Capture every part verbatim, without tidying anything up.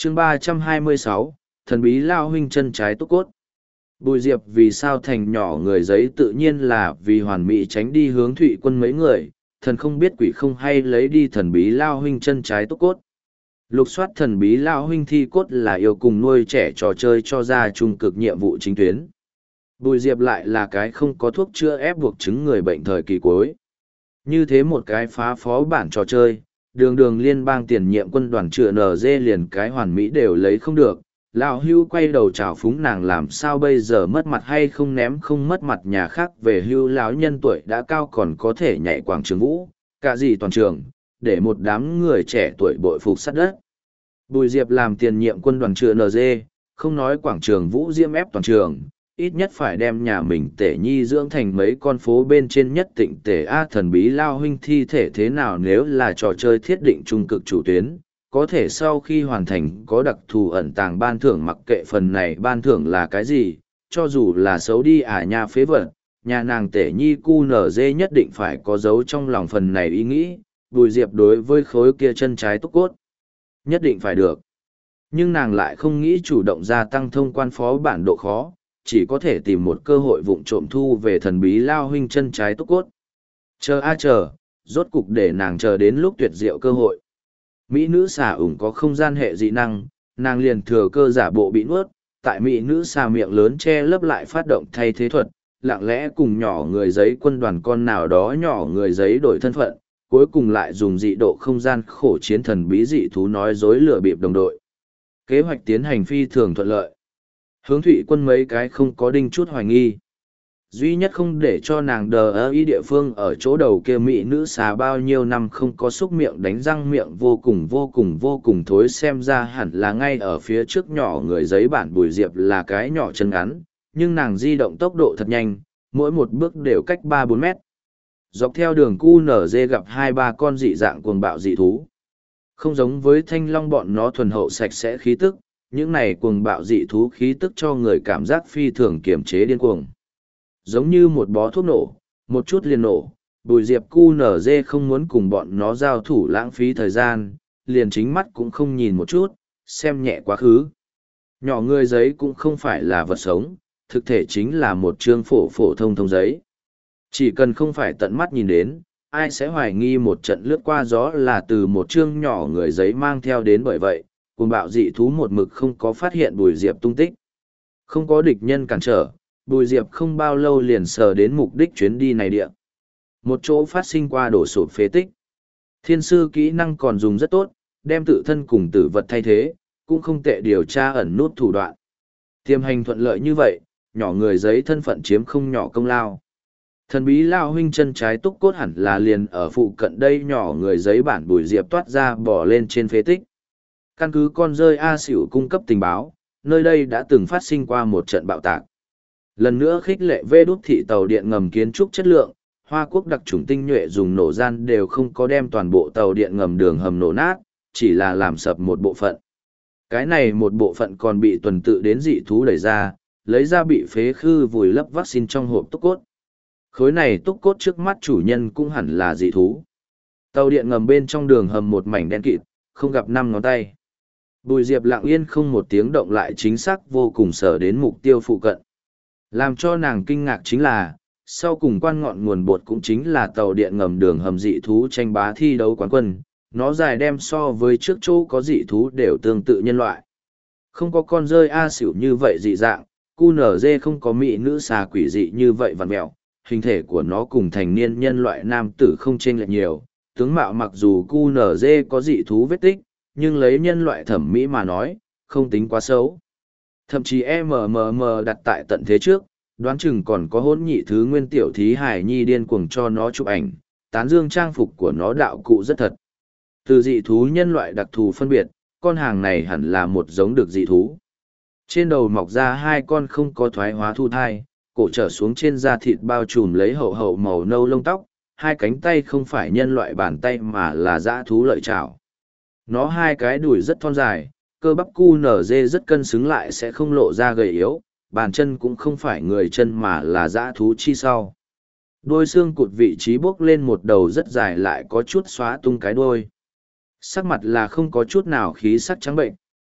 chương ba trăm hai mươi sáu, thần bí lao huynh chân trái túc cốt. Bùi Diệp vì sao thành nhỏ người giấy tự nhiên là vì hoàn mỹ tránh đi hướng Thụy Quân mấy người, thần không biết quỷ không hay lấy đi thần bí lao huynh chân trái túc cốt. Lục soát thần bí lao huynh thi cốt là yêu cùng nuôi trẻ trò chơi cho ra trung cực nhiệm vụ chính tuyến. Bùi Diệp lại là cái không có thuốc chữa ép buộc chứng người bệnh thời kỳ cuối. Như thế một cái phá phó bản trò chơi, đường đường liên bang tiền nhiệm quân đoàn chữa en giê liền cái hoàn mỹ đều lấy không được. Lão Hưu quay đầu chào phúng nàng làm sao bây giờ mất mặt hay không ném không mất mặt nhà khác về Hưu lão nhân tuổi đã cao còn có thể nhảy quảng trường vũ, cả gì toàn trường, để một đám người trẻ tuổi bội phục sát đất. Bùi Diệp làm tiền nhiệm quân đoàn chữa en giê, không nói quảng trường vũ diễm ép toàn trường, ít nhất phải đem nhà mình tể nhi dưỡng thành mấy con phố bên trên nhất tịnh tể A thần bí lao huynh thi thể thế nào nếu là trò chơi thiết định trung cực chủ tuyến, có thể sau khi hoàn thành có đặc thù ẩn tàng ban thưởng mặc kệ phần này ban thưởng là cái gì, cho dù là xấu đi à nhà phế vật, nhà nàng tể nhi cu nở dê nhất định phải có dấu trong lòng phần này ý nghĩ, Bùi Diệp đối với khối kia chân trái túc cốt. Nhất định phải được. Nhưng nàng lại không nghĩ chủ động gia tăng thông quan phó bản độ khó, chỉ có thể tìm một cơ hội vụng trộm thu về thần bí lao huynh chân trái túc cốt. Chờ a chờ, rốt cục để nàng chờ đến lúc tuyệt diệu cơ hội. Mỹ nữ xà ủng có không gian hệ dị năng, nàng liền thừa cơ giả bộ bị nuốt, tại mỹ nữ xà miệng lớn che lấp lại phát động thay thế thuật, lặng lẽ cùng nhỏ người giấy quân đoàn con nào đó nhỏ người giấy đổi thân phận, cuối cùng lại dùng dị độ không gian khổ chiến thần bí dị thú nói dối lừa bịp đồng đội. Kế hoạch tiến hành phi thường thuận lợi. Hướng Thụy Quân mấy cái không có đinh chút hoài nghi. Duy nhất không để cho nàng đờ ơ ý địa phương ở chỗ đầu kia mỹ nữ xà bao nhiêu năm không có xúc miệng đánh răng miệng vô cùng vô cùng vô cùng thối xem ra hẳn là ngay ở phía trước nhỏ người giấy bản Bùi Diệp là cái nhỏ chân ngắn, nhưng nàng di động tốc độ thật nhanh, mỗi một bước đều cách ba bốn mét. Dọc theo đường cu nở dê gặp hai ba con dị dạng cuồng bạo dị thú. Không giống với thanh long bọn nó thuần hậu sạch sẽ khí tức, những này cuồng bạo dị thú khí tức cho người cảm giác phi thường kiềm chế điên cuồng. Giống như một bó thuốc nổ, một chút liền nổ, Bùi Diệp cu nở dê không muốn cùng bọn nó giao thủ lãng phí thời gian, liền chính mắt cũng không nhìn một chút, xem nhẹ quá khứ. Nhỏ người giấy cũng không phải là vật sống, thực thể chính là một chương phổ phổ thông thông giấy. Chỉ cần không phải tận mắt nhìn đến, ai sẽ hoài nghi một trận lướt qua gió là từ một chương nhỏ người giấy mang theo đến bởi vậy, cùng bạo dị thú một mực không có phát hiện Bùi Diệp tung tích. Không có địch nhân cản trở, Bùi Diệp không bao lâu liền sờ đến mục đích chuyến đi này địa. Một chỗ phát sinh qua đổ sụp phế tích. Thiên sư kỹ năng còn dùng rất tốt, đem tự thân cùng tử vật thay thế, cũng không tệ điều tra ẩn nút thủ đoạn. Tiềm hành thuận lợi như vậy, nhỏ người giấy thân phận chiếm không nhỏ công lao. Thần bí lao huynh chân trái túc cốt hẳn là liền ở phụ cận đây nhỏ người giấy bản Bùi Diệp toát ra bỏ lên trên phế tích. Căn cứ con rơi A xỉu cung cấp tình báo, nơi đây đã từng phát sinh qua một trận bạo tạc. Lần nữa khích lệ vê đút thị tàu điện ngầm kiến trúc chất lượng, Hoa Quốc đặc chủng tinh nhuệ dùng nổ gian đều không có đem toàn bộ tàu điện ngầm đường hầm nổ nát, chỉ là làm sập một bộ phận. Cái này một bộ phận còn bị tuần tự đến dị thú đẩy ra, lấy ra bị phế khư vùi lấp vaccine trong hộp túc cốt. Khối này túc cốt trước mắt chủ nhân cũng hẳn là dị thú. Tàu điện ngầm bên trong đường hầm một mảnh đen kịt, không gặp năm ngón tay. Bùi Diệp lặng yên không một tiếng động lại chính xác vô cùng sở đến mục tiêu phụ cận. Làm cho nàng kinh ngạc chính là, sau cùng quan ngọn nguồn bột cũng chính là tàu điện ngầm đường hầm dị thú tranh bá thi đấu quán quân, nó dài đem so với trước chỗ có dị thú đều tương tự nhân loại. Không có con rơi A xỉu như vậy dị dạng, cu nở dê không có mỹ nữ xà quỷ dị như vậy vằn mẹo, hình thể của nó cùng thành niên nhân loại nam tử không chênh lệch nhiều, tướng mạo mặc dù cu nở dê có dị thú vết tích, nhưng lấy nhân loại thẩm mỹ mà nói, không tính quá xấu. Thậm chí em em em đặt tại tận thế trước, đoán chừng còn có hỗn nhị thứ nguyên tiểu thí hải nhi điên cuồng cho nó chụp ảnh, tán dương trang phục của nó đạo cụ rất thật. Từ dị thú nhân loại đặc thù phân biệt, con hàng này hẳn là một giống được dị thú. Trên đầu mọc ra hai con không có thoái hóa thu thai, cổ trở xuống trên da thịt bao trùm lấy hậu hậu màu nâu lông tóc, hai cánh tay không phải nhân loại bàn tay mà là dã thú lợi chảo. Nó hai cái đùi rất thon dài, cơ bắp cu nở dê rất cân xứng lại sẽ không lộ ra gầy yếu, bàn chân cũng không phải người chân mà là dã thú chi sau. Đôi xương cụt vị trí bốc lên một đầu rất dài lại có chút xóa tung cái đuôi. Sắc mặt là không có chút nào khí sắc trắng bệnh,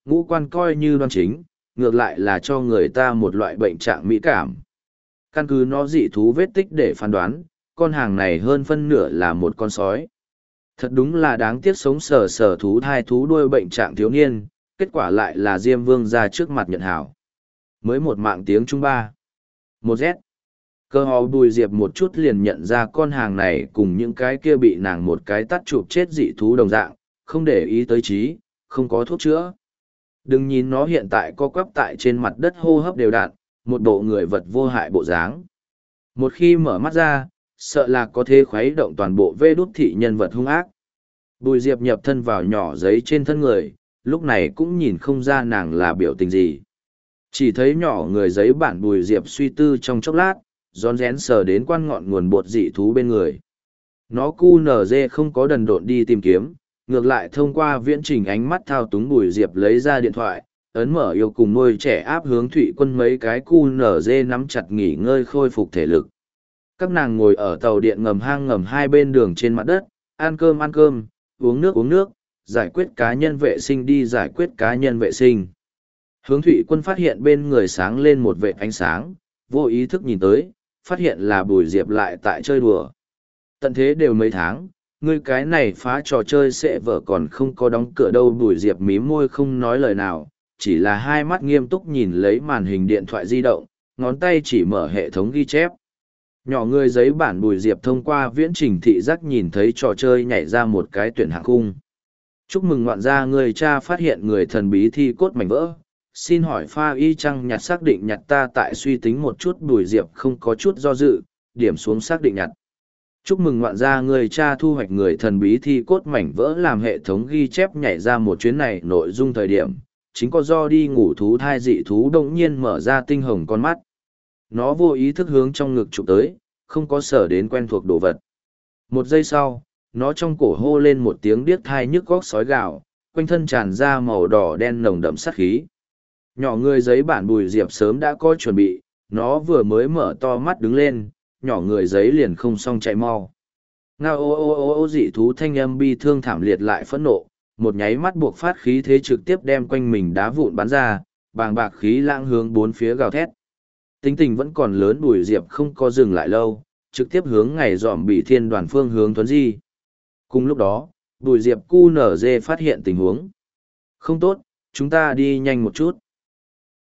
ngũ quan coi như đoan chính, ngược lại là cho người ta một loại bệnh trạng mỹ cảm. Căn cứ nó dị thú vết tích để phán đoán, con hàng này hơn phân nửa là một con sói. Thật đúng là đáng tiếc sống sờ sờ thú thai thú đuôi bệnh trạng thiếu niên, kết quả lại là Diêm Vương ra trước mặt nhận hảo. Mới một mạng tiếng Trung ba. Một Z. Cơ hồ Bùi Diệp một chút liền nhận ra con hàng này cùng những cái kia bị nàng một cái tắt chụp chết dị thú đồng dạng, không để ý tới trí, không có thuốc chữa. Đừng nhìn nó hiện tại co quắp tại trên mặt đất hô hấp đều đặn, một bộ người vật vô hại bộ dáng. Một khi mở mắt ra, sợ là có thể khuấy động toàn bộ vê đút thị nhân vật hung ác. Bùi Diệp nhập thân vào nhỏ giấy trên thân người, lúc này cũng nhìn không ra nàng là biểu tình gì. Chỉ thấy nhỏ người giấy bản Bùi Diệp suy tư trong chốc lát, rón rén sờ đến quan ngọn nguồn bột dị thú bên người. Nó cu nở dê không có đần độn đi tìm kiếm, ngược lại thông qua viễn trình ánh mắt thao túng Bùi Diệp lấy ra điện thoại, ấn mở yêu cùng nuôi trẻ áp hướng Thụy Quân mấy cái cu nở dê nắm chặt nghỉ ngơi khôi phục thể lực. Các nàng ngồi ở tàu điện ngầm hang ngầm hai bên đường trên mặt đất, ăn cơm ăn cơm, uống nước uống nước, giải quyết cá nhân vệ sinh đi giải quyết cá nhân vệ sinh. Hướng Thụy Quân phát hiện bên người sáng lên một vệt ánh sáng, vô ý thức nhìn tới, phát hiện là Bùi Diệp lại tại chơi đùa. Tận thế đều mấy tháng, ngươi cái này phá trò chơi sẽ vợ còn không có đóng cửa đâu. Bùi Diệp mím môi không nói lời nào, chỉ là hai mắt nghiêm túc nhìn lấy màn hình điện thoại di động, ngón tay chỉ mở hệ thống ghi chép. Nhỏ người giấy bản Bùi Diệp thông qua viễn trình thị giác nhìn thấy trò chơi nhảy ra một cái tuyển hạng khung. Chúc mừng ngoạn gia người cha phát hiện người thần bí thi cốt mảnh vỡ. Xin hỏi pha y chăng nhặt xác định nhặt ta tại suy tính một chút. Bùi Diệp không có chút do dự, điểm xuống xác định nhặt. Chúc mừng ngoạn gia người cha thu hoạch người thần bí thi cốt mảnh vỡ. Làm hệ thống ghi chép nhảy ra một chuyến này nội dung thời điểm, chính có do đi ngủ thú thai dị thú đông nhiên mở ra tinh hồng con mắt. Nó vô ý thức hướng trong ngực chụp tới, không có sở đến quen thuộc đồ vật. Một giây sau, nó trong cổ hô lên một tiếng điếc thai nhức góc sói gào, quanh thân tràn ra màu đỏ đen nồng đậm sát khí. Nhỏ người giấy bản Bùi Diệp sớm đã có chuẩn bị, nó vừa mới mở to mắt đứng lên, nhỏ người giấy liền không xong chạy mau. Ngao ô ô ô ô dị thú thanh âm bi thương thảm liệt lại phẫn nộ, một nháy mắt buộc phát khí thế trực tiếp đem quanh mình đá vụn bắn ra, bàng bạc khí lãng hướng bốn phía gào thét. Tính tình vẫn còn lớn Bùi Diệp không có dừng lại lâu, trực tiếp hướng ngày dòm bị thiên đoàn phương hướng tuấn di. Cùng lúc đó, Bùi Diệp cu nở dê phát hiện tình huống. Không tốt, chúng ta đi nhanh một chút.